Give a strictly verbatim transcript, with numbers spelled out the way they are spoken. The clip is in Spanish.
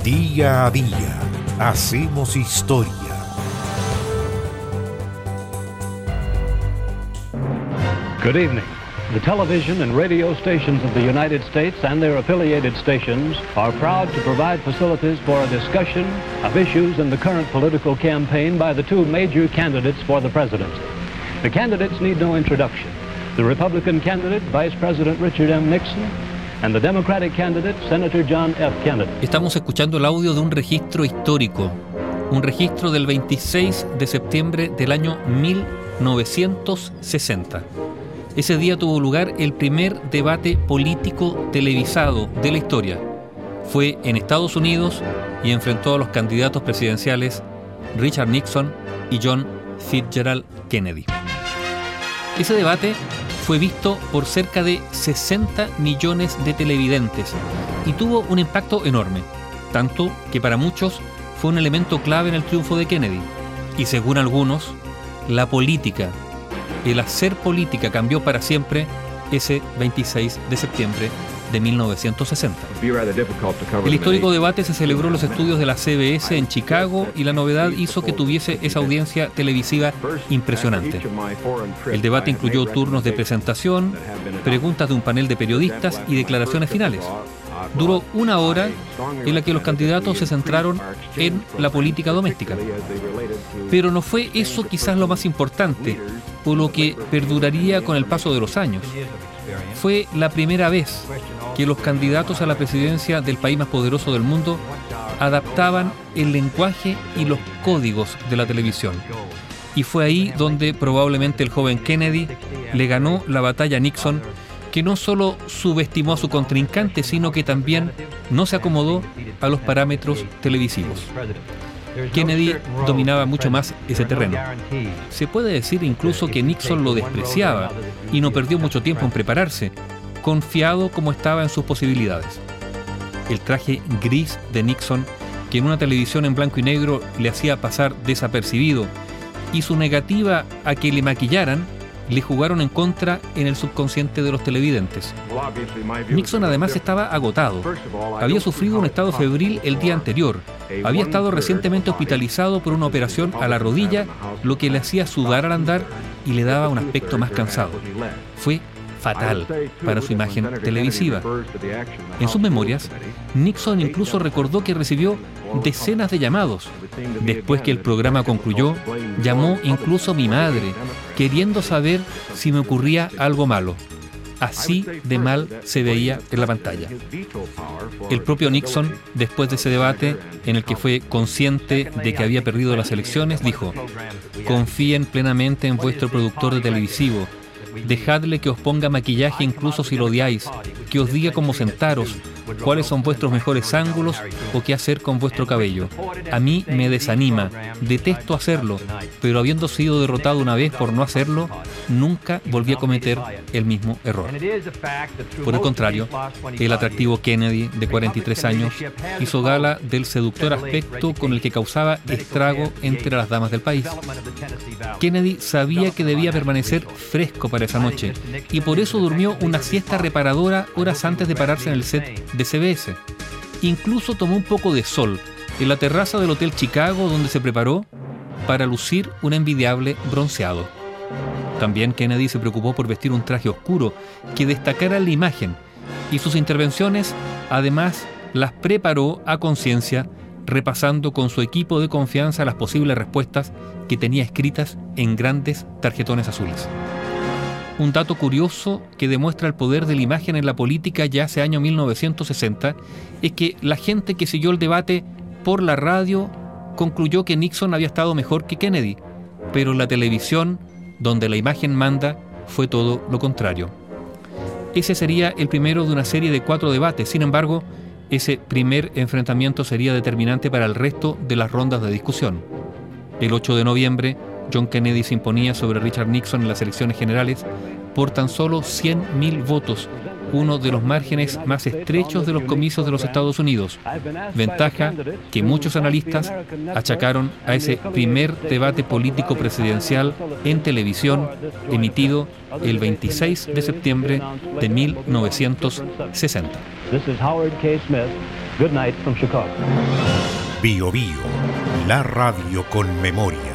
Día a día hacemos historia. Good evening. The television and radio stations of the United States and their affiliated stations are proud to provide facilities for a discussion of issues in the current political campaign by the two major candidates for the presidency. The candidates need no introduction. The Republican candidate, Vice President Richard M. Nixon, and the Democratic candidate, Senator John F. Kennedy. Estamos escuchando el audio de un registro histórico, un registro del veintiséis de septiembre del año mil novecientos sesenta. Ese día tuvo lugar el primer debate político televisado de la historia. Fue en Estados Unidos y enfrentó a los candidatos presidenciales Richard Nixon y John Fitzgerald Kennedy. Ese debate fue visto por cerca de sesenta millones de televidentes y tuvo un impacto enorme, tanto que para muchos fue un elemento clave en el triunfo de Kennedy. Y según algunos, la política, el hacer política cambió para siempre ese veintiséis de septiembre de mil novecientos sesenta. El histórico debate se celebró en los estudios de la C B S en Chicago y la novedad hizo que tuviese esa audiencia televisiva impresionante. El debate incluyó turnos de presentación, preguntas de un panel de periodistas y declaraciones finales. Duró una hora en la que los candidatos se centraron en la política doméstica. Pero no fue eso quizás lo más importante, o lo que perduraría con el paso de los años. Fue la primera vez que los candidatos a la presidencia del país más poderoso del mundo adaptaban el lenguaje y los códigos de la televisión. Y fue ahí donde probablemente el joven Kennedy le ganó la batalla a Nixon, que no solo subestimó a su contrincante, sino que también no se acomodó a los parámetros televisivos. Kennedy dominaba mucho más ese terreno. Se puede decir incluso que Nixon lo despreciaba y no perdió mucho tiempo en prepararse, confiado como estaba en sus posibilidades. El traje gris de Nixon, que en una televisión en blanco y negro le hacía pasar desapercibido, y su negativa a que le maquillaran, le jugaron en contra en el subconsciente de los televidentes. Nixon además estaba agotado. Había sufrido un estado febril el día anterior. Había estado recientemente hospitalizado por una operación a la rodilla, lo que le hacía sudar al andar y le daba un aspecto más cansado. Fue fatal para su imagen televisiva. En sus memorias, Nixon incluso recordó que recibió decenas de llamados. Después que el programa concluyó, llamó incluso a mi madre, queriendo saber si me ocurría algo malo. Así de mal se veía en la pantalla. El propio Nixon, después de ese debate, en el que fue consciente de que había perdido las elecciones, dijo: confíen plenamente en vuestro productor de televisivo. Dejadle que os ponga maquillaje incluso si lo odiáis, que os diga cómo sentaros, cuáles son vuestros mejores ángulos o qué hacer con vuestro cabello. A mí me desanima, detesto hacerlo, pero habiendo sido derrotado una vez por no hacerlo, nunca volví a cometer el mismo error. Por el contrario, el atractivo Kennedy, de cuarenta y tres años, hizo gala del seductor aspecto con el que causaba estrago entre las damas del país. Kennedy sabía que debía permanecer fresco para esa noche y por eso durmió una siesta reparadora horas antes de pararse en el set de C B S. Incluso tomó un poco de sol en la terraza del Hotel Chicago, donde se preparó para lucir un envidiable bronceado. También Kennedy se preocupó por vestir un traje oscuro que destacara la imagen, y sus intervenciones además las preparó a conciencia, repasando con su equipo de confianza las posibles respuestas que tenía escritas en grandes tarjetones azules. Un dato curioso que demuestra el poder de la imagen en la política ya hace año mil novecientos sesenta es que la gente que siguió el debate por la radio concluyó que Nixon había estado mejor que Kennedy, pero en la televisión, donde la imagen manda, fue todo lo contrario. Ese sería el primero de una serie de cuatro debates. Sin embargo, ese primer enfrentamiento sería determinante para el resto de las rondas de discusión. El ocho de noviembre, John Kennedy se imponía sobre Richard Nixon en las elecciones generales por tan solo cien mil votos, uno de los márgenes más estrechos de los comicios de los Estados Unidos, ventaja que muchos analistas achacaron a ese primer debate político presidencial en televisión emitido el veintiséis de septiembre de mil novecientos sesenta. This is Howard K. Smith Good night from Chicago. Bio Bio, la radio con memoria.